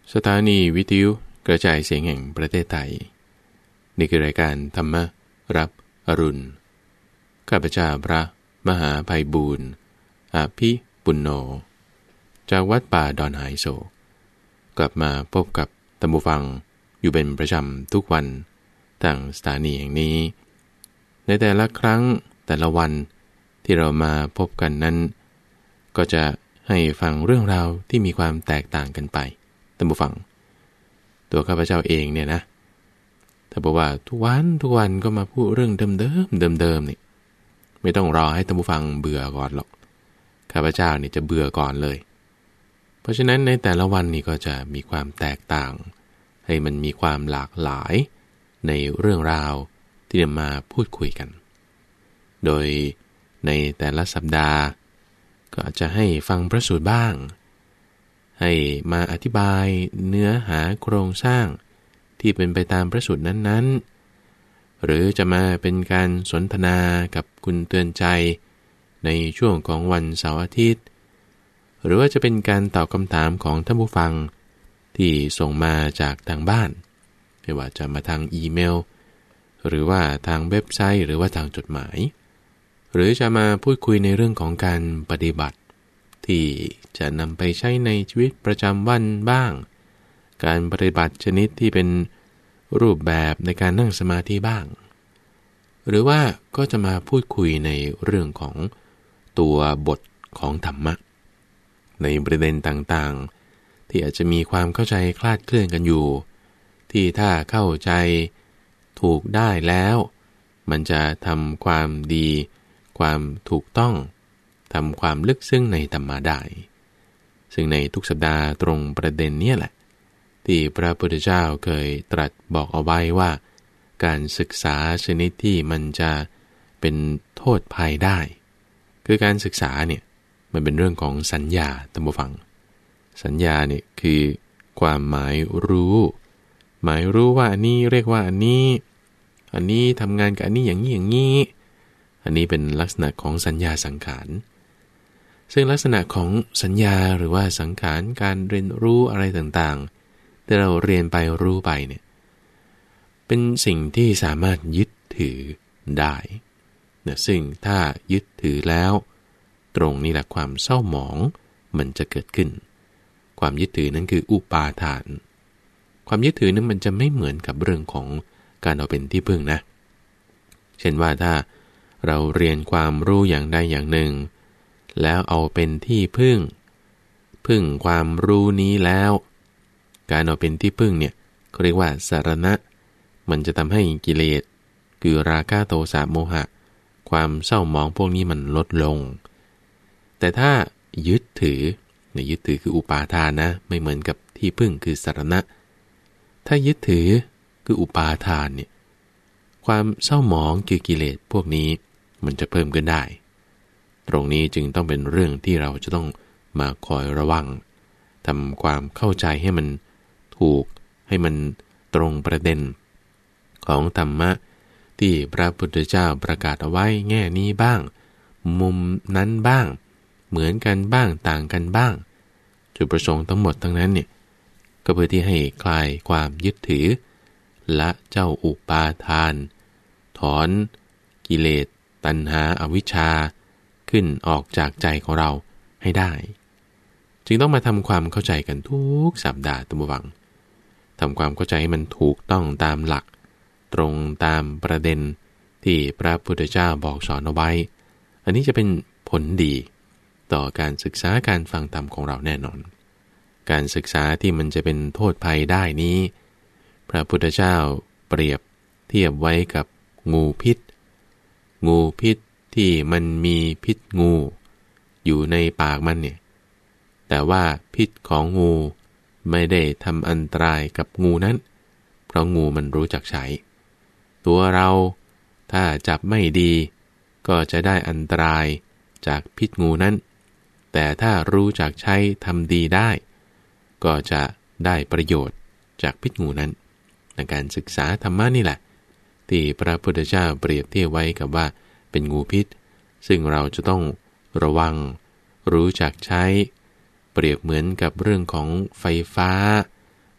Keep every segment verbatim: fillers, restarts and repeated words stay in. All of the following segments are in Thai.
สถานีวิทยุกระจายเสียงแห่งประเทศไทยนี่คือรายการธรรมรับอรุณข้าพเจ้าพระมหาไพบูลย์อาภิปุณโญจากวัดป่าดอนหายโศกกลับมาพบกับท่านผู้ฟังอยู่เป็นประจำทุกวันทางสถานีแห่งนี้ในแต่ละครั้งแต่ละวันที่เรามาพบกันนั้นก็จะให้ฟังเรื่องราวที่มีความแตกต่างกันไปท่านผู้ฟังตัวข้าพเจ้าเองเนี่ยนะถ้าบอกว่าทุกวันทุกวันก็มาพูดเรื่องเดิมๆเดิมๆนี่ไม่ต้องรอให้ท่านผู้ฟังเบื่อก่อนหรอกข้าพเจ้านี่จะเบื่อก่อนเลยเพราะฉะนั้นในแต่ละวันนี่ก็จะมีความแตกต่างให้มันมีความหลากหลายในเรื่องราวที่จะมาพูดคุยกันโดยในแต่ละสัปดาห์ก็อาจจะให้ฟังพระสูตรบ้างให้มาอธิบายเนื้อหาโครงสร้างที่เป็นไปตามพระสูตรนั้นๆหรือจะมาเป็นการสนทนากับคุณเตือนใจในช่วงของวันเสาร์อาทิตย์หรือว่าจะเป็นการตอบคำถามของท่านผู้ฟังที่ส่งมาจากทางบ้านไม่ว่าจะมาทางอีเมลหรือว่าทางเว็บไซต์หรือว่าทางจดหมายหรือจะมาพูดคุยในเรื่องของการปฏิบัติที่จะนำไปใช้ในชีวิตประจำวันบ้างการปฏิบัติชนิดที่เป็นรูปแบบในการนั่งสมาธิบ้างหรือว่าก็จะมาพูดคุยในเรื่องของตัวบทของธรรมะในประเด็นต่างๆที่อาจจะมีความเข้าใจคลาดเคลื่อนกันอยู่ที่ถ้าเข้าใจถูกได้แล้วมันจะทำความดีความถูกต้องทำความลึกซึ้งในธรรมะได้ซึ่งในทุกสัปดาห์ตรงประเด็นนี้แหละที่พระพุทธเจ้าเคยตรัสบอกเอาไว้ว่าการศึกษาชนิดที่มันจะเป็นโทษภัยได้คือการศึกษาเนี่ยมันเป็นเรื่องของสัญญาท่านผู้ฟังสัญญาเนี่ยคือความหมายรู้หมายรู้ว่าอันนี้เรียกว่าอันนี้อันนี้ทำงานกับอันนี้อย่างนี้อย่างนี้อันนี้เป็นลักษณะของสัญญาสังขารซึ่งลักษณะของสัญญาหรือว่าสังขารการเรียนรู้อะไรต่างๆที่เราเรียนไปรู้ไปเนี่ยเป็นสิ่งที่สามารถยึดถือได้นะซึ่งถ้ายึดถือแล้วตรงนี้แหละความเศร้าหมองมันจะเกิดขึ้นความยึดถือนั้นคืออุปาทานความยึดถือนั้นมันจะไม่เหมือนกับเรื่องของการเอาเป็นที่พึ่งนะเช่นว่าถ้าเราเรียนความรู้อย่างใดอย่างหนึ่งแล้วเอาเป็นที่พึ่งพึ่งความรู้นี้แล้วการเอาเป็นที่พึ่งเนี่ยเขาเรียกว่าสรณะมันจะทำให้กิเลสคือราคะโทสะโมหะความเศร้าหมองพวกนี้มันลดลงแต่ถ้ายึดถือเนี่ยยึดถือคืออุปาทานนะไม่เหมือนกับที่พึ่งคือสรณะถ้ายึดถือคืออุปาทานเนี่ยความเศร้าหมองคือกิเลสพวกนี้มันจะเพิ่มขึ้นได้ตรงนี้จึงต้องเป็นเรื่องที่เราจะต้องมาคอยระวังทำความเข้าใจให้มันถูกให้มันตรงประเด็นของธรรมะที่พระพุทธเจ้าประกาศเอาไว้แง่นี้บ้างมุมนั้นบ้างเหมือนกันบ้างต่างกันบ้างจุดประสงค์ทั้งหมดทั้งนั้นเนี่ยก็เพื่อที่ให้คลายความยึดถือละเจ้าอุปาทานถอนกิเลสตัณหาอวิชชาขึ้นออกจากใจของเราให้ได้จึงต้องมาทำความเข้าใจกันทุกสัปดาห์ตั้งหวังทำความเข้าใจให้มันถูกต้องตามหลักตรงตามประเด็นที่พระพุทธเจ้าบอกสอนเอาไว้อันนี้จะเป็นผลดีต่อการศึกษาการฟังธรรมของเราแน่นอนการศึกษาที่มันจะเป็นโทษภัยได้นี้พระพุทธเจ้าเปรียบเทียบไว้กับงูพิษงูพิษที่มันมีพิษงูอยู่ในปากมันเนี่ยแต่ว่าพิษของงูไม่ได้ทำอันตรายกับงูนั้นเพราะงูมันรู้จักใช้ตัวเราถ้าจับไม่ดีก็จะได้อันตรายจากพิษงูนั้นแต่ถ้ารู้จักใช้ทำดีได้ก็จะได้ประโยชน์จากพิษงูนั้นในการศึกษาธรรมะนี่แหละที่พระพุทธเจ้าเปรียบเทียบไว้กับว่าเป็นงูพิษซึ่งเราจะต้องระวังรู้จักใช้เปรียบเหมือนกับเรื่องของไฟฟ้า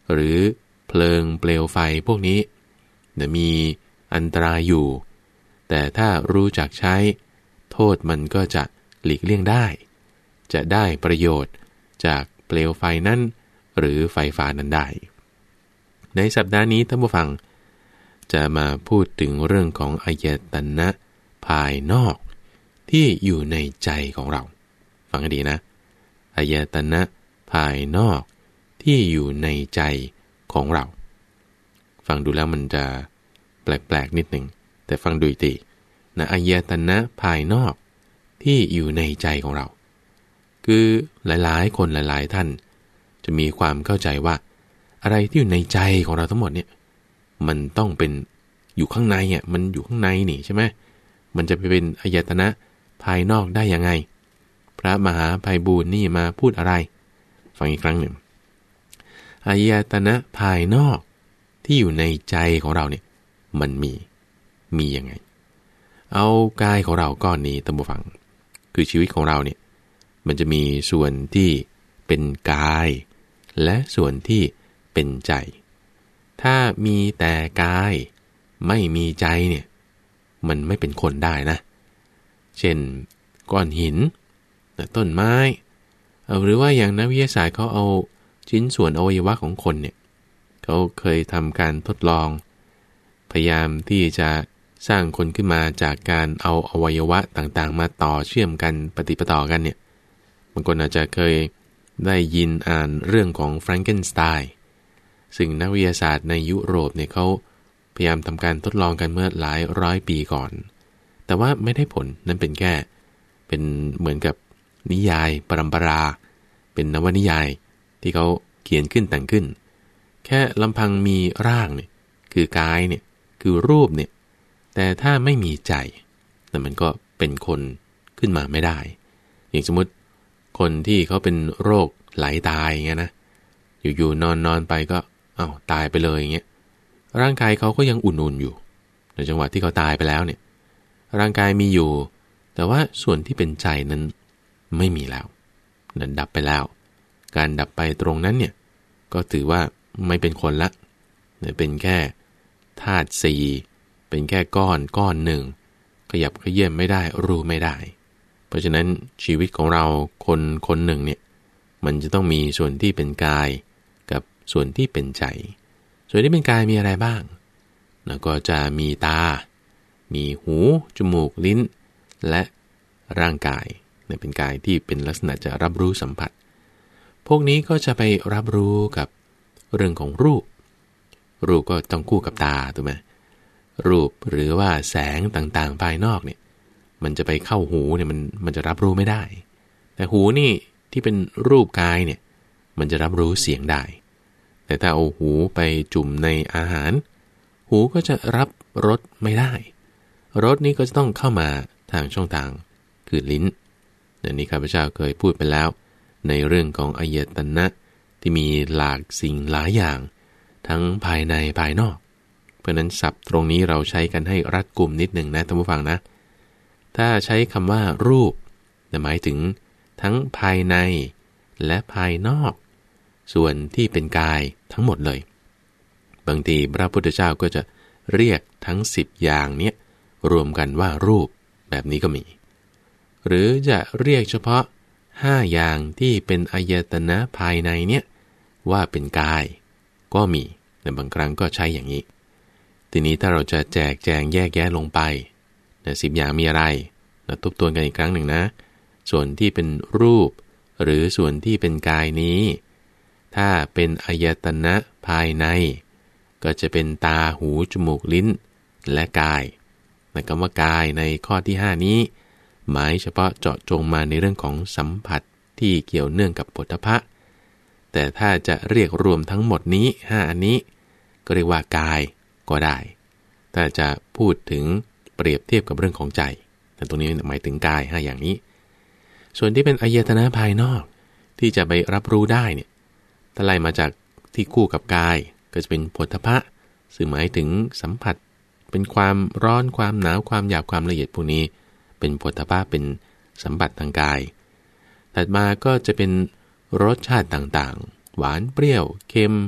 หรือเพลิงเปลวไฟพวกนี้มีอันตรายอยู่แต่ถ้ารู้จักใช้โทษมันก็จะหลีกเลี่ยงได้จะได้ประโยชน์จากเปลวไฟนั้นหรือไฟฟ้านั้นได้ในสัปดาห์นี้ท่านผู้ฟังจะมาพูดถึงเรื่องของอายตนะภายนอกที่อยู่ในใจของเราฟังให้ดีนะอายตนะภายนอกที่อยู่ในใจของเราฟังดูแล้วมันจะแปลกๆนิดหนึ่งแต่ฟังดูดีนะอายตนะภายนอกที่อยู่ในใจของเราคือหลายๆคนหลายๆท่านจะมีความเข้าใจว่าอะไรที่อยู่ในใจของเราทั้งหมดเนี่ยมันต้องเป็นอยู่ข้างในอ่ะมันอยู่ข้างในนี่ใช่ไหมมันจะไปเป็นอายตนะภายนอกได้ยังไงพระมหาไพบูลย์นี่มาพูดอะไรฟังอีกครั้งหนึ่งอายตนะภายนอกที่อยู่ในใจของเราเนี่ยมันมีมียังไงเอากายของเราก้อนนี้ตั้งฟังคือชีวิตของเราเนี่ยมันจะมีส่วนที่เป็นกายและส่วนที่เป็นใจถ้ามีแต่กายไม่มีใจเนี่ยมันไม่เป็นคนได้นะเช่นก้อนหินต้นไม้หรือว่าอย่างนักวิทยาศาสตร์เขาเอาชิ้นส่วนอวัยวะของคนเนี่ยเขาเคยทำการทดลองพยายามที่จะสร้างคนขึ้นมาจากการเอาอวัยวะต่างๆมาต่อเชื่อมกันปฏิปต่อกันเนี่ยบางคนอาจจะเคยได้ยินอ่านเรื่องของแฟรงเกนสไตน์ซึ่งนักวิทยาศาสตร์ในยุโรปเนี่ยเขาพยายามทำการทดลองกันเมื่อหลายร้อยปีก่อนแต่ว่าไม่ได้ผลนั่นเป็นแค่เป็นเหมือนกับนิยายปรัมปราเป็นนวนิยายที่เขาเขียนขึ้นแต่งขึ้นแค่ลำพังมีร่างเนี่ยคือกายเนี่ยคือรูปเนี่ยแต่ถ้าไม่มีใจแต่มันก็เป็นคนขึ้นมาไม่ได้อย่างสมมติคนที่เขาเป็นโรคไหลตายอย่างเงี้ยนะอยู่ๆนอนๆไปก็อ้าวตายไปเลยอย่างเงี้ยร่างกายเขาก็ยังอุ่นๆอยู่ในจังหวะที่เขาตายไปแล้วเนี่ยร่างกายมีอยู่แต่ว่าส่วนที่เป็นใจนั้นไม่มีแล้วนั่นดับไปแล้วการดับไปตรงนั้นเนี่ยก็ถือว่าไม่เป็นคนละเป็นแค่ธาตุสี่เป็นแค่ก้อนก้อนหนึ่งขยับเขยื้อนไม่ได้รู้ไม่ได้เพราะฉะนั้นชีวิตของเราคนคนหนึ่งเนี่ยมันจะต้องมีส่วนที่เป็นกายกับส่วนที่เป็นใจส่วนที่เป็นกายมีอะไรบ้างแล้วก็จะมีตามีหูจมูกลิ้นและร่างกายเนี่ยเป็นกายที่เป็นลักษณะจะรับรู้สัมผัสพวกนี้ก็จะไปรับรู้กับเรื่องของรูปรูปก็ต้องคู่กับตาถูกไหมรูปหรือว่าแสงต่างๆภายนอกเนี่ยมันจะไปเข้าหูเนี่ยมันมันจะรับรู้ไม่ได้แต่หูนี่ที่เป็นรูปกายเนี่ยมันจะรับรู้เสียงได้แต่ถ้าเอาหูไปจุ่มในอาหารหูก็จะรับรสไม่ได้รสนี้ก็จะต้องเข้ามาทางช่องทางคือลิ้นอันนี้ข้าพเจ้าเคยพูดไปแล้วในเรื่องของอายตนะที่มีหลากสิ่งหลายอย่างทั้งภายในภายนอกเพราะนั้นศัพท์ตรงนี้เราใช้กันให้รัดกุมนิดหนึ่งนะท่านผู้ฟังนะถ้าใช้คำว่ารูปหมายถึงทั้งภายในและภายนอกส่วนที่เป็นกายทั้งหมดเลยบางทีพระพุทธเจ้าก็จะเรียกทั้งสิบอย่างเนี้ยรวมกันว่ารูปแบบนี้ก็มีหรือจะเรียกเฉพาะห้าอย่างที่เป็นอายตนะภายในเนี่ยว่าเป็นกายก็มีแต่บางครั้งก็ใช้อย่างนี้ทีนี้ถ้าเราจะแจกแจงแยกแยะลงไปนะสิบอย่างมีอะไรนะทบทวนกันอีกครั้งหนึ่งนะส่วนที่เป็นรูปหรือส่วนที่เป็นกายนี้ถ้าเป็นอายตนะภายในก็จะเป็นตาหูจมูกลิ้นและกายในคำว่ากายในข้อที่ห้านี้หมายเฉพาะเจาะจงมาในเรื่องของสัมผัสที่เกี่ยวเนื่องกับโผฏฐัพพะแต่ถ้าจะเรียกรวมทั้งหมดนี้ห้าอันนี้ก็เรียกว่ากายก็ได้ถ้าจะพูดถึงเปรียบเทียบกับเรื่องของใจแต่ตรงนี้หมายถึงกายห้าอย่างนี้ส่วนที่เป็นอายตนะภายนอกที่จะไปรับรู้ได้เนี่ยถ้าไล่มาจากที่คู่กับกายก็จะเป็นโผฏฐัพพะซึ่งหมายถึงสัมผัสเป็นความร้อนความหนาวความหยาบความละเอียดพวกนี้เป็นโผฏฐัพพะเป็นสัมผัสทางกายถัดมาก็จะเป็นรสชาติต่างๆหวานเปรี้ยวเค็ม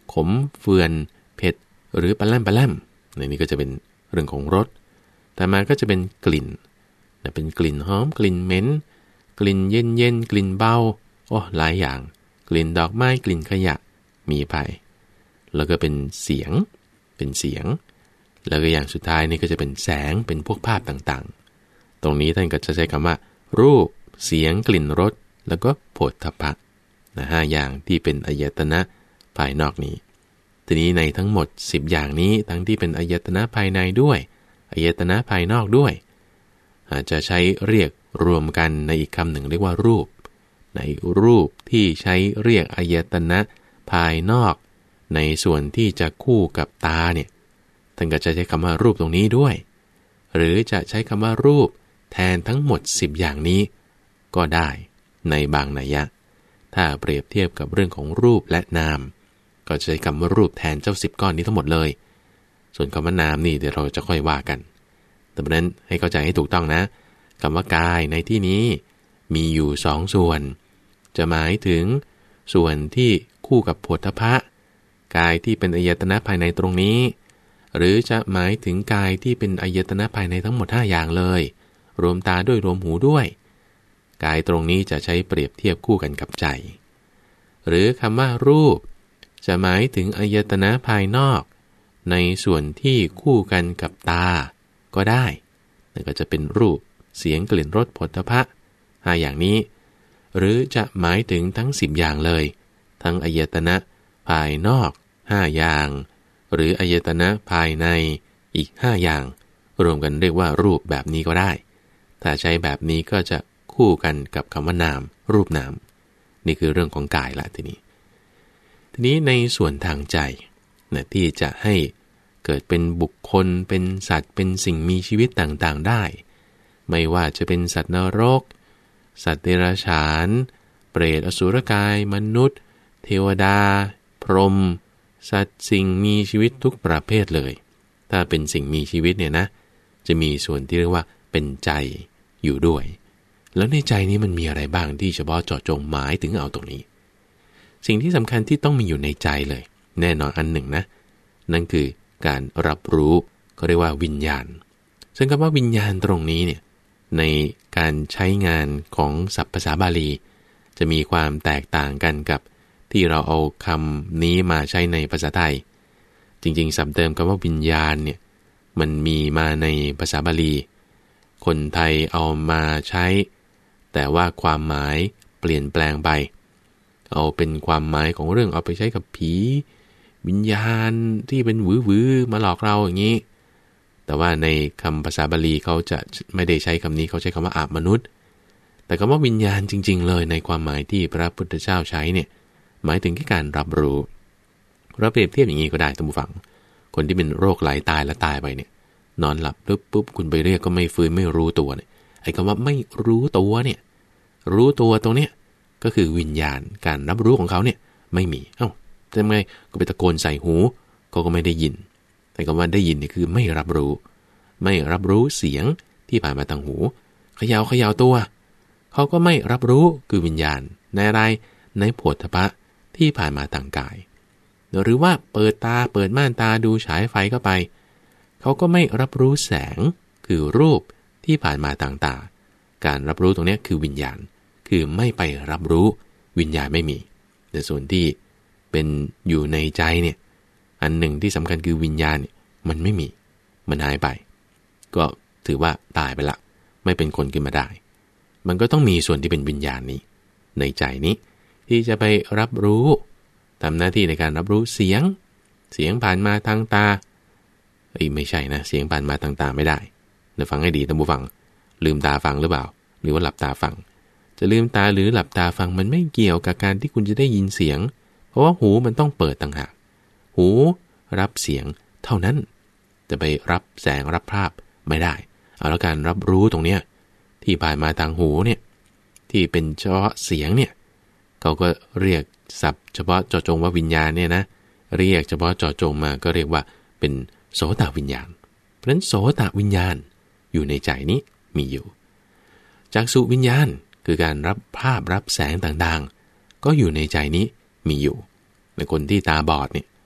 ขมเฟื่อนเผ็ดหรือปลาแล่มปลาแล่มในนี้ก็จะเป็นเรื่องของรสแต่มาก็จะเป็นกลิ่นเป็นกลิ่นหอมกลิ่นเหม็นกลิ่นเย็นเย็นกลิ่นเบาโอ้หลายอย่างกลิ่นดอกไม้กลิ่นขยะมีไปแล้วก็เป็นเสียงเป็นเสียงแล้วก็อย่างสุดท้ายนี่ก็จะเป็นแสงเป็นพวกภาพต่างๆตรงนี้ท่านก็จะใช้คำว่ารูปเสียงกลิ่นรสแล้วก็โผฏฐัพพะนะห้าอย่างที่เป็นอายตนะภายนอกนี้ทีนี้ในทั้งหมดสิบอย่างนี้ทั้งที่เป็นอายตนะภายในด้วยอายตนะภายนอกด้วยอาจจะใช้เรียกรวมกันในอีกคำหนึ่งเรียกว่ารูปในรูปที่ใช้เรียกอายตนะภายนอกในส่วนที่จะคู่กับตาเนี่ยท่านก็จะใช้คำว่ารูปตรงนี้ด้วยหรือจะใช้คำว่ารูปแทนทั้งหมดสิบอย่างนี้ก็ได้ในบางนัยยะถ้าเปรียบเทียบกับเรื่องของรูปและนามก็ใช้คำว่ารูปแทนเจ้าสิบก้อนนี้ทั้งหมดเลยส่วนคำว่านามนี่เดี๋ยวเราจะค่อยว่ากันแต่เพราะนั้นให้เข้าใจให้ถูกต้องนะคำว่ากายในที่นี้มีอยู่สองส่วนจะหมายถึงส่วนที่คู่กับโผฏฐัพพะกายที่เป็นอายตนะภายในตรงนี้หรือจะหมายถึงกายที่เป็นอายตนะภายในทั้งหมดห้าอย่างเลยรวมตาด้วยรวมหูด้วยกายตรงนี้จะใช้เปรียบเทียบคู่กันกับใจหรือคำว่ารูปจะหมายถึงอายตนะภายนอกในส่วนที่คู่กันกับตาก็ได้นั่นก็จะเป็นรูปเสียงกลิ่นรสโผฏฐัพพะห้าอย่างนี้หรือจะหมายถึงทั้งสิบอย่างเลยทั้งอายตนะภายนอกห้าอย่างหรืออายตนะภายในอีกห้าอย่างรวมกันเรียกว่ารูปแบบนี้ก็ได้ถ้าใช้แบบนี้ก็จะคู่กันกับคำว่านามรูปนามนี่คือเรื่องของกายละทีนี้ทีนี้ในส่วนทางใจนะที่จะให้เกิดเป็นบุคคลเป็นสัตว์เป็นสิ่งมีชีวิตต่างๆได้ไม่ว่าจะเป็นสัตว์นรกสัตว์เดรัจฉานเปรตอสุรกายมนุษย์เทวดาพรหมสัตว์สิ่งมีชีวิตทุกประเภทเลยถ้าเป็นสิ่งมีชีวิตเนี่ยนะจะมีส่วนที่เรียกว่าเป็นใจอยู่ด้วยแล้วในใจนี้มันมีอะไรบ้างที่เฉพาะเจาะจงหมายถึงเอาตรงนี้สิ่งที่สำคัญที่ต้องมีอยู่ในใจเลยแน่นอนอันหนึ่งนะนั่นคือการรับรู้ก็เรียกว่าวิญญาณซึ่งคำว่าวิญญาณตรงนี้เนี่ยในการใช้งานของศัพท์ภาษาบาลีจะมีความแตกต่างกันกับที่เราเอาคำนี้มาใช้ในภาษาไทยจริงๆศัพท์เดิมคำว่าวิญญาณเนี่ยมันมีมาในภาษาบาลีคนไทยเอามาใช้แต่ว่าความหมายเปลี่ยนแปลงไปเอาเป็นความหมายของเรื่องเอาไปใช้กับผีวิญญาณที่เป็นวื้อๆมาหลอกเราอย่างนี้แต่ว่าในคำภาษาบาลีเขาจะไม่ได้ใช้คำนี้เขาใช้คำว่าอามนุษย์แต่คำว่าวิญญาณจริงๆเลยในความหมายที่พระพุทธเจ้าใช้เนี่ยหมายถึงแค่การรับรู้เราเปรียบเทียบอย่างนี้ก็ได้ท่านผู้ฟังคนที่เป็นโรคไหลตายแล้วตายไปเนี่ยนอนหลับปุ๊บปุ๊บคุณไปเรียกก็ไม่ฟื้นไม่รู้ตัวเนี่ยไอ้คำว่าไม่รู้ตัวเนี่ยรู้ตัวตรงเนี้ยก็คือวิญญาณการรับรู้ของเขาเนี่ยไม่มีเอ้าทำไงก็ไปตะโกนใส่หูเขาก็ไม่ได้ยินแต่คำว่าได้ยินเนี่ยคือไม่รับรู้ไม่รับรู้เสียงที่ผ่านมาทางหูเขย่าเขย่าตัวเขาก็ไม่รับรู้คือวิญญาณในอะไรในโผฏฐัพพะที่ผ่านมาทางกายหรือว่าเปิดตาเปิดม่านตาดูฉายไฟเข้าไปเขาก็ไม่รับรู้แสงคือรูปที่ผ่านมาทางตาการรับรู้ตรงนี้คือวิญญาณคือไม่ไปรับรู้วิญญาณไม่มีแต่ส่วนที่เป็นอยู่ในใจเนี่ยอันหนึ่งที่สำคัญคือวิญญาณเนี่ยมันไม่มีมันหายไปก็ถือว่าตายไปละไม่เป็นคนขึ้นมาได้มันก็ต้องมีส่วนที่เป็นวิญญาณนี้ในใจนี้ที่จะไปรับรู้ทำหน้าที่ในการรับรู้เสียงเสียงผ่านมาทางตาเอ้ยไม่ใช่นะเสียงผ่านมาทางตาไม่ได้เดี๋ยวฟังให้ดีท่านผู้ฟังลืมตาฟังหรือเปล่าหรือว่าหลับตาฟังจะลืมตาหรือหลับตาฟังมันไม่เกี่ยวกับการที่คุณจะได้ยินเสียงเพราะว่าหูมันต้องเปิดต่างหากหูรับเสียงเท่านั้นจะไปรับแสงรับภาพไม่ได้เอาแล้วการรับรู้ตรงเนี้ยที่ผ่านมาทางหูเนี่ยที่เป็นเฉพาะเสียงเนี่ยเขาก็เรียกศัพท์เฉพาะเจาะจงว่าวิญญาณเนี่ยนะเรียกเฉพาะเจาะจงมาก็เรียกว่าเป็นโสตวิญญาณเพราะฉะนั้นโสตวิญญาณอยู่ในใจนี้มีอยู่จักษุวิญญาณคือการรับภาพรับแสงต่างๆก็อยู่ในใจนี้มีอยู่ในคนที่ตาบอดเนี่ย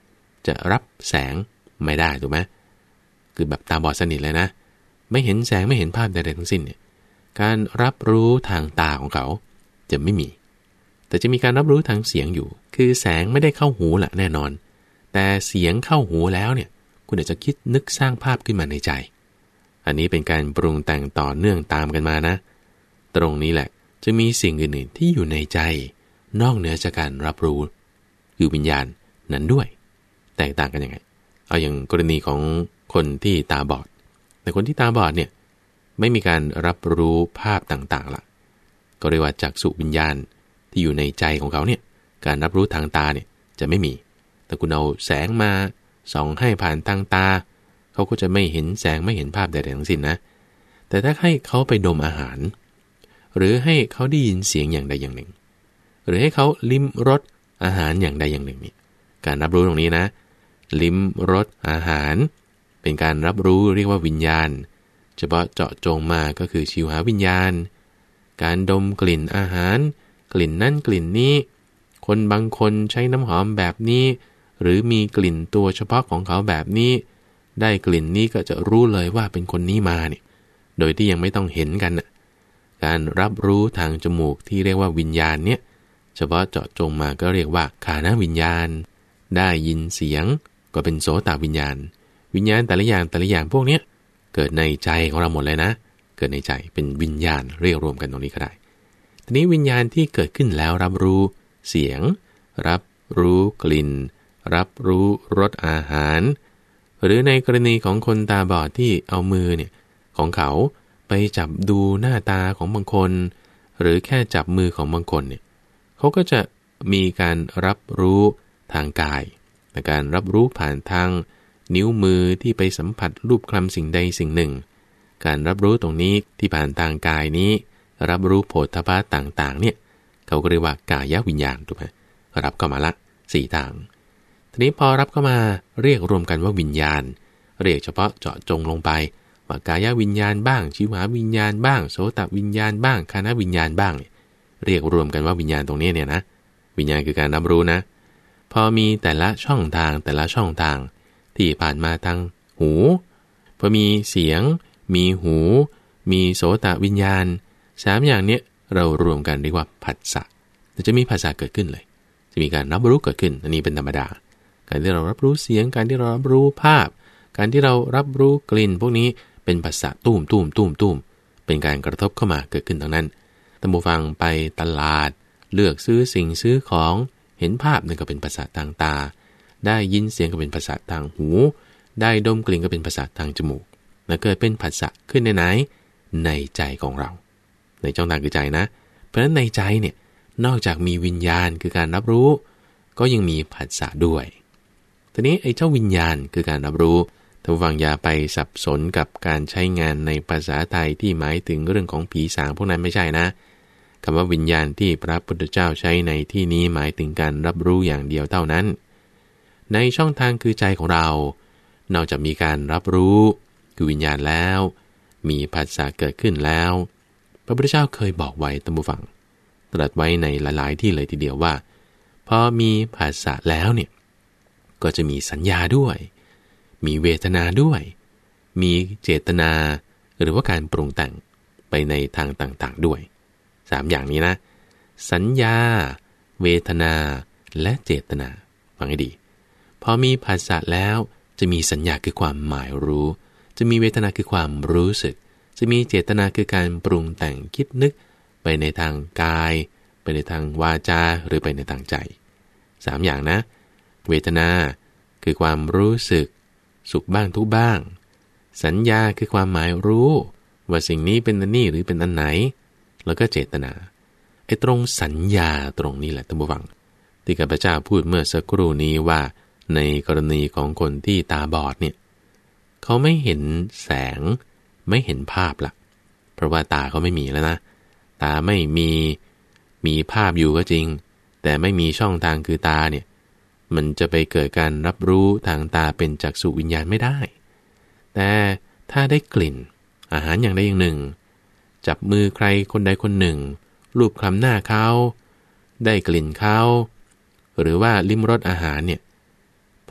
จะรับแสงไม่ได้ถูกไหมคือแบบตาบอดสนิทเลยนะไม่เห็นแสงไม่เห็นภาพใดๆทั้งสิ้นเนี่ยการรับรู้ทางตาของเขาจะไม่มีแต่จะมีการรับรู้ทางเสียงอยู่คือแสงไม่ได้เข้าหูแหละแน่นอนแต่เสียงเข้าหูแล้วเนี่ยคุณอาจจะคิดนึกสร้างภาพขึ้นมาในใจอันนี้เป็นการปรุงแต่งต่อเนื่องตามกันมานะตรงนี้แหละจะมีสิ่งอื่นๆที่อยู่ในใจนอกเหนือจากการรับรู้คือวิญญาณนั้นด้วยแตกต่างกันยังไงเอาอย่างกรณีของคนที่ตาบอดแต่คนที่ตาบอดเนี่ยไม่มีการรับรู้ภาพต่างๆล่ะก็เรียกว่าจักษุวิญญาณที่อยู่ในใจของเขาเนี่ยการรับรู้ทางตาเนี่ยจะไม่มีแต่คุณเอาแสงมาส่องให้ผ่านทางตาเขาก็จะไม่เห็นแสงไม่เห็นภาพใดๆทั้งสิ้นนะแต่ถ้าให้เขาไปดมอาหารหรือให้เขาได้ยินเสียงอย่างใดอย่างหนึ่งหรือให้เขาลิ้มรสอาหารอย่างใดอย่างหนึ่งนี่การรับรู้ตรงนี้นะลิ้มรสอาหารเป็นการรับรู้เรียกว่าวิญญาณเฉพาะเจาะจงมาก็คือชิวหาวิญญาณการดมกลิ่นอาหารกลิ่นนั่นกลิ่นนี้คนบางคนใช้น้ำหอมแบบนี้หรือมีกลิ่นตัวเฉพาะของเขาแบบนี้ได้กลิ่นนี้ก็จะรู้เลยว่าเป็นคนนี้มาเนี่ยโดยที่ยังไม่ต้องเห็นกันน่ะการรับรู้ทางจมูกที่เรียกว่าวิญญาณเนี่ยเฉพาะเจาะจงมาก็เรียกว่าฆานวิญญาณได้ยินเสียงก็เป็นโสตวิญญาณวิญญาณแต่ละอย่างแต่ละอย่างพวกเนี้ยเกิดในใจของเราหมดเลยนะเกิดในใจเป็นวิญญาณเรียกรวมกันตรงนี้ก็ได้ทีนี้วิญญาณที่เกิดขึ้นแล้วรับรู้เสียงรับรู้กลิ่นรับรู้รสอาหารหรือในกรณีของคนตาบอดที่เอามือเนี่ยของเขาไปจับดูหน้าตาของบางคนหรือแค่จับมือของบางคนเนี่ยเขาก็จะมีการรับรู้ทางกายแต่การรับรู้ผ่านทางนิ้วมือที่ไปสัมผัสรูปคลำสิ่งใดสิ่งหนึ่งการรับรู้ตรงนี้ที่ผ่านทางกายนี้รับรู้โผฏฐัพพะต่างๆเนี่ยเขาก็เรียกว่ากายวิญญาณถูกไหมรับเข้ามาละสี่ทางทีนี้พอรับเข้ามาเรียกรวมกันว่าวิญญาณเรียกเฉพาะเจาะจงลงไปว่ากายวิญญาณบ้างชิวหาวิญญาณบ้างโสตวิญญาณบ้างฆานวิญญาณบ้างเรียกรวมกันว่าวิญญาณตรงนี้เนี่ยนะวิญญาณคือการรับรู้นะพอมีแต่ละช่องทางแต่ละช่องทางที่ผ่านมาทางหูพอมีเสียงมีหูมีโสตวิญญาณสามอย่างนี้เรารวมกันเรียกว่าผัสสะจะมีผัสสะเกิดขึ้นเลยจะมีการรับรู้เกิดขึ้นอันนี้เป็นธรรมดาการที่เรารับรู้เสียงการที่เรารับรู้ภาพการที่เรารับรู้กลิ่นพวกนี้เป็นผัสสะตุ้มตุ้มตุ้มตุ้มเป็นการกระทบเข้ามาเกิดขึ้นทั้งนั้นท่านผู้ฟังไปตลาดเลือกซื้อสิ่งซื้อของเห็นภาพนั่นก็เป็นผัสสะทางตาได้ยินเสียงก็เป็นผัสสะทางหูได้ดมกลิ่นก็เป็นผัสสะทางจมูกแล้วเกิดเป็นผัสสะขึ้นในไหนในใจของเราในช่องทางคือใจนะเพราะฉะนั้นในใจเนี่ยนอกจากมีวิญญาณคือการรับรู้ก็ยังมีผัสสะด้วยทีนี้ไอ้เจ้าวิญญาณคือการรับรู้ท่านผู้ฟังอย่าไปสับสนกับการใช้งานในภาษาไทยที่หมายถึงเรื่องของผีสางพวกนั้นไม่ใช่นะคำว่าวิญญาณที่พระพุทธเจ้าใช้ในที่นี้หมายถึงการรับรู้อย่างเดียวเท่านั้นในช่องทางคือใจของเรานอกจากมีการรับรู้คือวิญญาณแล้วมีผัสสะเกิดขึ้นแล้วพระพุทธเจ้าเคยบอกไว้ท่านผู้ฟังตรัสไว้ในหลายๆที่เลยทีเดียวว่าพอมีผัสสะแล้วเนี่ยก็จะมีสัญญาด้วยมีเวทนาด้วยมีเจตนาหรือว่าการปรุงแต่งไปในทางต่างๆด้วยสามอย่างนี้นะสัญญาเวทนาและเจตนาฟังให้ดีพอมีผัสสะแล้วจะมีสัญญาคือความหมายรู้จะมีเวทนาคือความรู้สึกจะมีเจตนาคือการปรุงแต่งคิดนึกไปในทางกายไปในทางวาจาหรือไปในทางใจสามอย่างนะเวทนาคือความรู้สึกสุขบ้างทุกบ้างสัญญาคือความหมายรู้ว่าสิ่งนี้เป็นอันนี้หรือเป็นอันไหนแล้วก็เจตนาไอ้ตรงสัญญาตรงนี้แหละท่านผู้ฟังที่ข้าพเจ้าพูดเมื่อสักครู่นี้ว่าในกรณีของคนที่ตาบอดเนี่ยเขาไม่เห็นแสงไม่เห็นภาพละเพราะว่าตาเขาไม่มีแล้วนะตาไม่มีมีภาพอยู่ก็จริงแต่ไม่มีช่องทางคือตาเนี่ยมันจะไปเกิดการรับรู้ทางตาเป็นจักษุวิญญาณไม่ได้แต่ถ้าได้กลิ่นอาหารอย่างใดอย่างหนึ่งจับมือใครคนใดคนหนึ่งลูบคลำหน้าเขาได้กลิ่นเขาหรือว่าลิ้มรสอาหารเนี่ยพ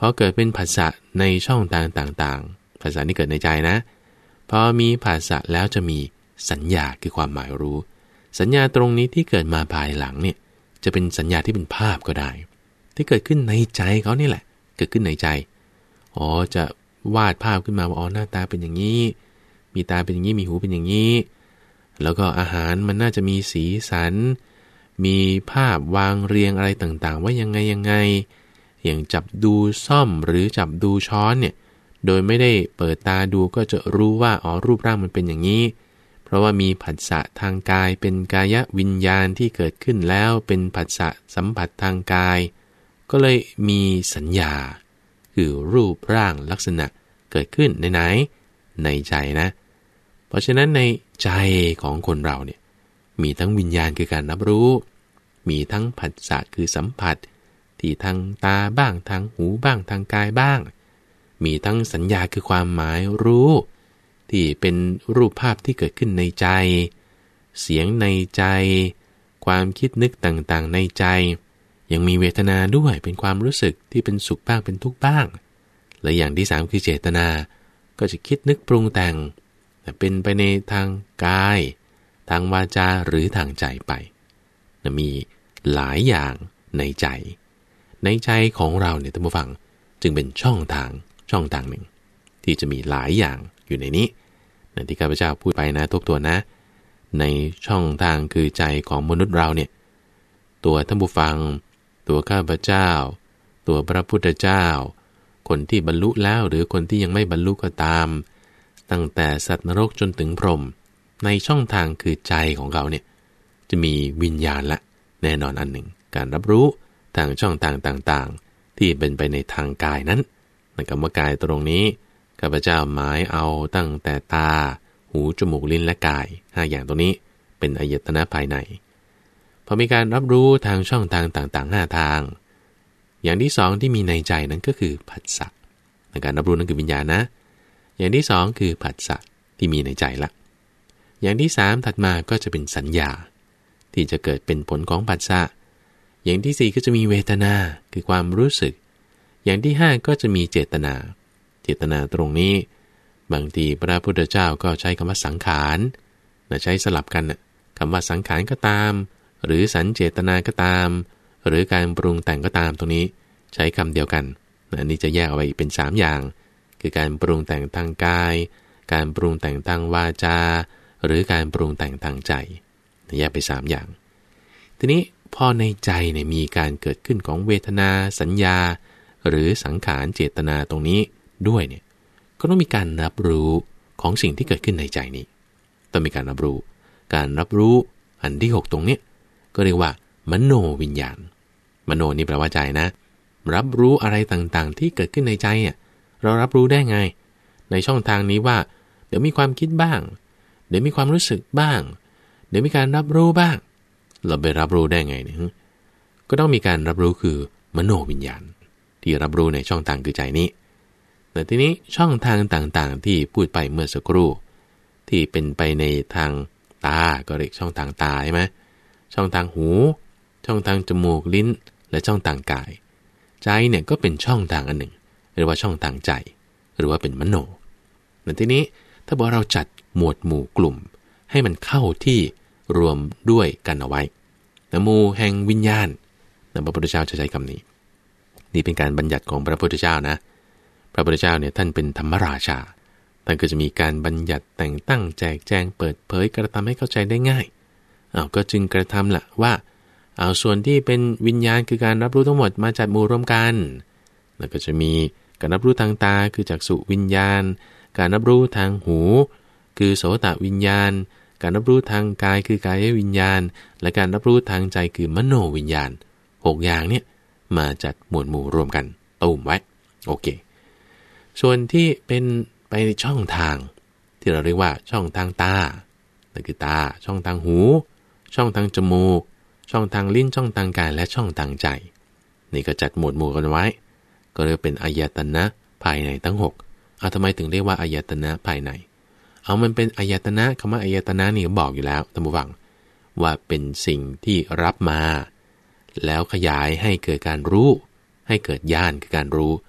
อเกิดเป็นผัสสะในช่องทางต่างๆผัสสะนี่เกิดในใจนะพอมีผัสสะแล้วจะมีสัญญาคือความหมายรู้สัญญาตรงนี้ที่เกิดมาภายหลังเนี่ยจะเป็นสัญญาที่เป็นภาพก็ได้ที่เกิดขึ้นในใจเขานี่แหละเกิดขึ้นในใจอ๋อจะวาดภาพขึ้นมาว่าอ๋อหน้าตาเป็นอย่างนี้มีตาเป็นอย่างนี้มีหูเป็นอย่างนี้แล้วก็อาหารมันน่าจะมีสีสันมีภาพวางเรียงอะไรต่างๆว่ายังไงยังไงอย่างจับดูซ่อมหรือจับดูช้อนเนี่ยโดยไม่ได้เปิดตาดูก็จะรู้ว่าอ๋อรูปร่างมันเป็นอย่างนี้เพราะว่ามีผัสสะทางกายเป็นกายวิญญาณที่เกิดขึ้นแล้วเป็นผัสสะสัมผัสทางกายก็เลยมีสัญญาคือรูปร่างลักษณะเกิดขึ้นในไหนในใจนะเพราะฉะนั้นในใจของคนเราเนี่ยมีทั้งวิญญาณคือการรับรู้มีทั้งผัสสะคือสัมผัสที่ทางตาบ้างทางหูบ้างทางกายบ้างมีทั้งสัญญาคือความหมายรู้ที่เป็นรูปภาพที่เกิดขึ้นในใจเสียงในใจความคิดนึกต่างๆในใจยังมีเวทนาด้วยเป็นความรู้สึกที่เป็นสุขบ้างเป็นทุกข์บ้างและอย่างที่สามคือเจตนาก็จะคิดนึกปรุงแต่งแต่เป็นไปในทางกายทางวาจาหรือทางใจไปมีหลายอย่างในใจในใจของเราเนี่ยท่านผู้ฟังจึงเป็นช่องทางช่องทางหนึ่งที่จะมีหลายอย่างอยู่ในนี้นะที่ข้าพเจ้าพูดไปนะทบทวนนะในช่องทางคือใจของมนุษย์เราเนี่ยตัวท่านผู้ฟังตัวข้าพเจ้าตัวพระพุทธเจ้าคนที่บรรลุแล้วหรือคนที่ยังไม่บรรลุก็ตามตั้งแต่สัตว์นรกจนถึงพรหมในช่องทางคือใจของเขาเนี่ยจะมีวิญญาณละแน่นอนอันหนึ่งการรับรู้ทางช่องทางต่างๆที่เป็นไปในทางกายนั้นในคำว่ากายตรงนี้ข้าพเจ้าหมายเอาตั้งแต่ตาหูจมูกลิ้นและกายห้าอย่างตรงนี้เป็นอายตนะภายในพอมีการรับรู้ทางช่องทางต่างๆห้าทางอย่างที่สองที่มีในใจนั้นก็คือผัสสะในการรับรู้นั้นคือวิญญาณนะอย่างที่สองคือผัสสะที่มีในใจละอย่างที่สามถัดมาก็จะเป็นสัญญาที่จะเกิดเป็นผลของผัสสะอย่างที่สี่ก็จะมีเวทนาคือความรู้สึกอย่างที่ห้าก็จะมีเจตนาเจตนาตรงนี้บางทีพระพุทธเจ้าก็ใช้คำว่าสังขารนะใช้สลับกันนะคำว่าสังขารก็ตามหรือสัญเจตนาก็ตามหรือการปรุงแต่งก็ตามตรงนี้ใช้คำเดียวกันนะอันนี้จะแยกเอาไว้เป็นสามอย่างคือการปรุงแต่งทางกายการปรุงแต่งทางวาจาหรือการปรุงแต่งทางใจแยกไปสามอย่างทีนี้พอในใจเนี่ยมีการเกิดขึ้นของเวทนาสัญญาหรือสังขารเจตนาตรงนี้ด้วยเนี่ยก็ต้องมีการรับรู้ของสิ่งที่เกิดขึ้นในใจนี้ต้องมีการรับรู้การรับรู้อันที่หกตรงนี้ก็เรียกว่ามโนวิญญาณมโนนี่แปลว่าใจนะรับรู้อะไรต่างๆที่เกิดขึ้นในใจอ่ะเรารับรู้ได้ไงในช่องทางนี้ว่าเดี๋ยวมีความคิดบ้างเดี๋ยวมีความรู้สึกบ้างเดี๋ยวมีการรับรู้บ้างเราไปรับรู้ได้ไงเนี่ยก็ต้องมีการรับรู้คือมโนวิญญาณที่รับรู้ในช่องทางคือใจนี้แต่ทีนี้ช่องทางต่างๆที่พูดไปเมื่อสักครู่ที่เป็นไปในทางตาก็เรียกช่องทางตาใช่ไหมช่องทางหูช่องทางจมูกลิ้นและช่องทางกายใจเนี่ยก็เป็นช่องทางอันหนึ่งเรียกว่าช่องทางใจหรือว่าเป็นมโนแต่ทีนี้ถ้าบอกเราจัดหมวดหมู่กลุ่มให้มันเข้าที่รวมด้วยกันเอาไว้นะหมู่แห่งวิญญาณนะพระพุทธเจ้าจะใช้คำนี้นี่เป็นการบัญญัติของพระพุทธเจ้านะพระพุทธเจ้าเนี่ยท่านเป็นธรรมราชาท่านก็จะมีการบัญญัติแต่งตั้งแจกแจงเปิดเผยกระทำให้เข้าใจได้ง่ายอ้าวก็จึงกระทำละว่าเอาส่วนที่เป็นวิญญาณคือการรับรู้ทั้งหมดมาจัดหมู่รวมกันแล้วก็จะมีการรับรู้ทางตาคือจักษุวิญญาณการรับรู้ทางหูคือโสตวิญญาณการรับรู้ทางกายคือกายวิญญาณและการรับรู้ทางใจคือมโนวิญญาณหกอย่างเนี่ยมาจัดหมวดหมู่รวมกันตุ่มไว้โอเคส่วนที่เป็นไปในช่องทางที่เราเรียกว่าช่องทางตานั่นคือตาช่องทางหูช่องทางจมูกช่องทางลิ้นช่องทางกายและช่องทางใจนี่ก็จัดหมวดหมู่กันไว้ก็เรียกเป็นอายตนะภายในทั้งหกเอาทำไมถึงเรียกว่าอายตนะภายในเอามันเป็นอายตนะคำว่าอายตนะนี่บอกอยู่แล้วท่านผู้ฟังว่าเป็นสิ่งที่รับมาแล้วขยายให้เกิดการรู้ให้เกิดญาณคือการรู้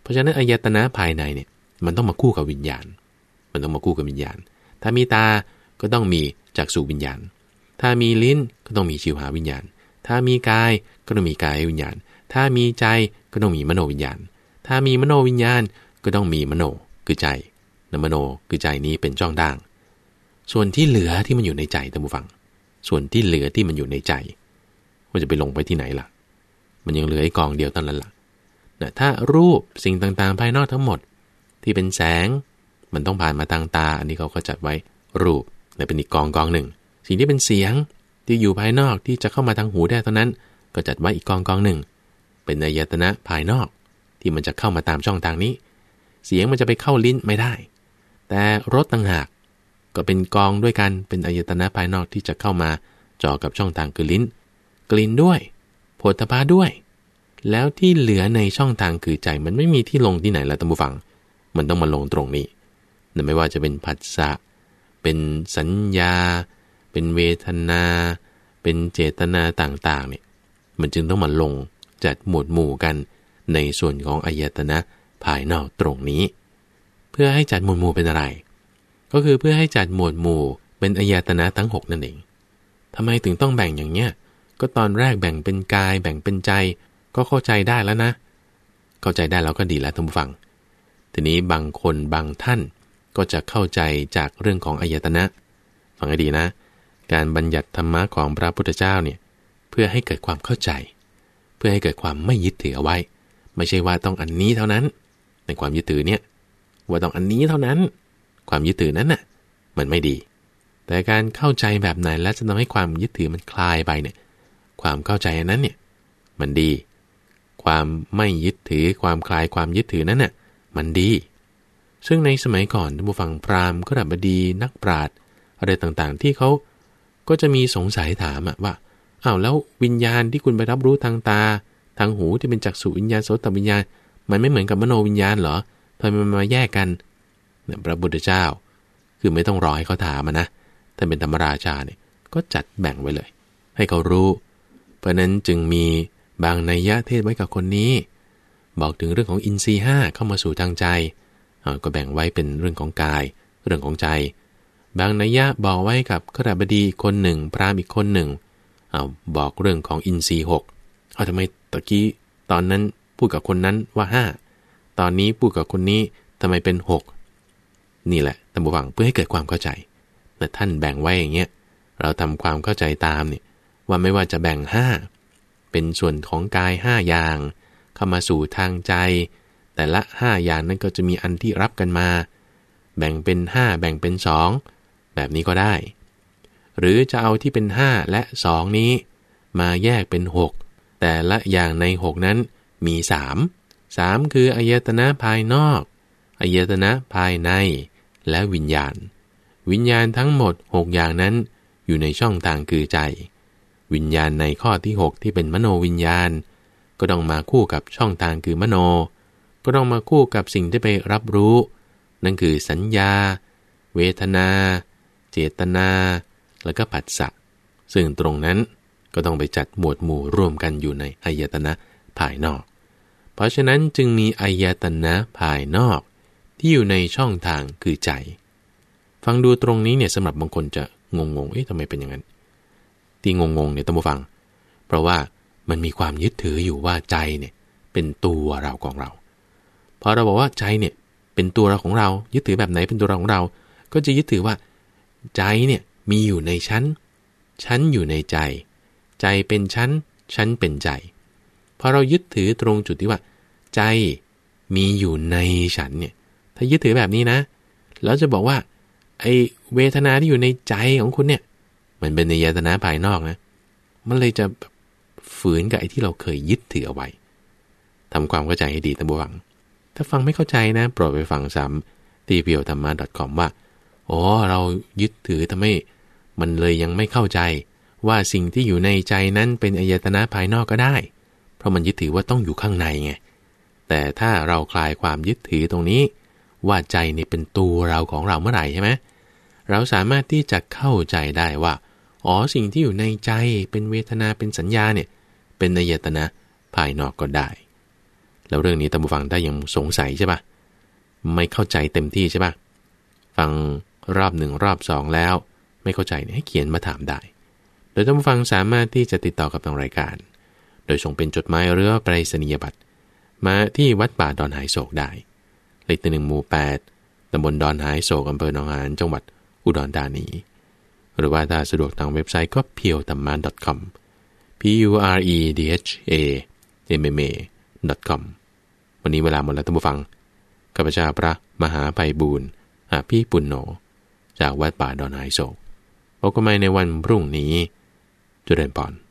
เพราะฉะนั้นอายตนะภายในเนี่ยมันต้องมาคู่กับวิญญาณมันต้องมาคู่กับวิญญาณถ้ามีตาก็ต้องมีจักษุวิญญาณถ้ามีลิ้นก็ต้องมีชิวหาวิญญาณถ้ามีกายก็ต้องมีกายวิญญาณถ้ามีใจก็ต้องมีมโนวิญญาณถ้ามีมโนวิญญาณก็ต้องมีมโนคือใจและมโนคือใจนี้เป็นช่องด่างส่วนที่เหลือที่มันอยู่ในใจท่านผู้ฟังส่วนที่เหลือที่มันอยู่ในใจมันจะไปลงไปที่ไหนล่ะมันยังเหลือไอ้กองเดียวเท่านั้นล่ะนะถ้ารูปสิ่งต่างๆภายนอกทั้งหมดที่เป็นแสงมันต้องผ่านมาทางตาอันนี้เขาก็จัดไว้รูปและเป็นอีกกองกองหนึ่งสิ่งที่เป็นเสียงที่อยู่ภายนอกที่จะเข้ามาทางหูได้เท่านั้นก็จัดไว้อีกกองกองหนึ่งเป็นอายตนะภายนอกที่มันจะเข้ามาตามช่องทางนี้เสียงมันจะไปเข้าลิ้นไม่ได้แต่รสต่างหากก็เป็นกองด้วยกันเป็นอายตนะภายนอกที่จะเข้ามาจ่อกับช่องทางคือลิ้นกลิ่นด้วยโผฏฐัพพะด้วยแล้วที่เหลือในช่องทางคือใจมันไม่มีที่ลงที่ไหนแล้วท่านผู้ฟังมันต้องมาลงตรงนี้นั่นไม่ว่าจะเป็นผัสสะเป็นสัญญาเป็นเวทนาเป็นเจตนาต่างๆเนี่ยมันจึงต้องมาลงจัดหมวดหมู่กันในส่วนของอายตนะภายนอกตรงนี้เพื่อให้จัดหมวดหมู่เป็นอะไรก็คือเพื่อให้จัดหมวดหมู่เป็นอายตนะทั้งหกนั่นเองทำไมถึงต้องแบ่งอย่างเนี้ยก็ตอนแรกแบ่งเป็นกายแบ่งเป็นใจก็เข้าใจได้แล้วนะเข้าใจได้แล้วก็ดีแล้วท่านผู้ฟังทีนี้บางคนบางท่านก็จะเข้าใจจากเรื่องของอายตนะฟังให้ดีนะการบัญญัติธรรมะของพระพุทธเจ้าเนี่ยเพื่อให้เกิดความเข้าใจเพื่อให้เกิดความไม่ยึดถือเอาไว้ไม่ใช่ว่าต้องอันนี้เท่านั้นในความยึดถือเนี่ยว่าต้องอันนี้เท่านั้นความยึดถือนั้นน่ะมันไม่ดีแต่การเข้าใจแบบไหนและจะทำให้ความยึดถือมันคลายไปเนี่ยความเข้าใจนั้นเนี่ยมันดีความไม่ยึดถือความคลายความยึดถือนั้นน่ะมันดีซึ่งในสมัยก่อนท่านผู้ฟังพราหมณ์ขฤบดีนักปราชญ์อะไรต่างๆที่เขาก็จะมีสงสัยถามว่าอ้าวแล้ววิญญาณที่คุณไปรับรู้ทางตาทางหูที่เป็นจักษุวิญญาณโสตวิญญาณมันไม่เหมือนกับมโนวิญญาณเหรอทำไมมันมาแยกกันเนี่ยพระพุทธเจ้าคือไม่ต้องรอให้เขาถามนะถ้าเป็นธรรมราชาเนี่ยก็จัดแบ่งไว้เลยให้เขารู้เพราะนั้นจึงมีบางนัยยะเทศไว้กับคนนี้บอกถึงเรื่องของอินทรีย์ห้าเข้ามาสู่ทางใจก็แบ่งไว้เป็นเรื่องของกายเรื่องของใจบางนัยยะบอกไว้กับขฤบดีคนหนึ่งพราหมณ์อีกคนหนึ่งเอาบอกเรื่องของอินทรีย์หกเอาทำไมตะกี้ตอนนั้นพูดกับคนนั้นว่าห้าตอนนี้พูดกับคนนี้ทำไมเป็นหกนี่แหละท่านผู้ฟังเพื่อให้เกิดความเข้าใจแต่ท่านแบ่งไว้อย่างเงี้ยเราทำความเข้าใจตามเนี่ยว่าไม่ว่าจะแบ่งห้าเป็นส่วนของกายห้าอย่างเข้ามาสู่ทางใจแต่ละห้าอย่างนั้นก็จะมีอันที่รับกันมาแบ่งเป็นห้าแบ่งเป็นสองแบบนี้ก็ได้หรือจะเอาที่เป็นห้าและสองนี้มาแยกเป็นหกแต่ละอย่างในหกนั้นมีสาม สามคืออายตนะภายนอกอายตนะภายในและวิญญาณวิญญาณทั้งหมดหกอย่างนั้นอยู่ในช่องทางคือใจวิญญาณในข้อที่หกที่เป็นมโนวิญญาณก็ต้องมาคู่กับช่องทางคือมโนก็ต้องมาคู่กับสิ่งที่ไปรับรู้นั่นคือสัญญาเวทนาเจตนาแล้วก็ผัสสะซึ่งตรงนั้นก็ต้องไปจัดหมวดหมู่ร่วมกันอยู่ในอายตนะภายนอกเพราะฉะนั้นจึงมีอายตนะภายนอกที่อยู่ในช่องทางคือใจฟังดูตรงนี้เนี่ยสำหรับบางคนจะงงๆเอ๊ะทำไมเป็นอย่างนั้นที่งงๆเนี่ยต้องมาฟังเพราะว่ามันมีความยึดถืออยู่ว่าใจเนี่ยเป็นตัวเราของเราพอเราบอกว่าใจเนี่ยเป็นตัวเราของเรายึดถือแบบไหนเป็นตัวเราของเราก็จะยึดถือว่าใจเนี่ยมีอยู่ในชั้นชั้นอยู่ในใจใจเป็นชั้นชั้นเป็นใจพอเรายึดถือตรงจุดที่ว่าใจมีอยู่ในฉันเนี่ยถ้ายึดถือแบบนี้นะแล้วจะบอกว่าไอ้เวทนาที่อยู่ในใจของคุณเนี่ยมันเป็นอายตนะภายนอกนะมันเลยจะฝืนกับไอ้ที่เราเคยยึดถือเอาไว้ทำความเข้าใจให้ดีท่านผู้ฟังถ้าฟังไม่เข้าใจนะโปรดไปฟังซ้ำที่ พี โอ ธรรมะ ดอท คอม ว่าอ๋อเรายึดถือทำให้มันเลยยังไม่เข้าใจว่าสิ่งที่อยู่ในใจนั้นเป็นอายตนะภายนอกก็ได้เพราะมันยึดถือว่าต้องอยู่ข้างในไงแต่ถ้าเราคลายความยึดถือตรงนี้ว่าใจนี่เป็นตัวเราของเราเมื่อไหร่ใช่ไหมเราสามารถที่จะเข้าใจได้ว่าอ๋อสิ่งที่อยู่ในใจเป็นเวทนาเป็นสัญญาเนี่ยเป็นอายตนะภายนอกก็ได้แแล้วเรื่องนี้ท่านผู้ฟังถ้ายังสงสัยใช่ปะไม่เข้าใจเต็มที่ใช่ปะฟังรอบหนึ่งรอบสองแล้วไม่เข้าใจเนี่ยให้เขียนมาถามได้โดยท่านผู้ฟังสามารถที่จะติดต่อกับทางรายการโดยส่งเป็นจดหมายหรือไปรษณียบัตรมาที่วัดป่าดอนหายโศกได้เลขที่หนึ่งหมู่แปดตำบลดอนหายโศกอำเภอหนองหานจังหวัดอุดรธานีหรือว่าถ้าสะดวกทางเว็บไซต์ก็ เพียวธรรมะ ดอท คอม p u r e d h a m m a ดอท คอม วันนี้เวลาหมดแล้วท่านผู้ฟังข้าพเจ้าพระมหาไพบูลย์อาภิปุณโญจากวัดป่าดอนหายโศกพบกันใหม่ในวันพรุ่งนี้เจริญพร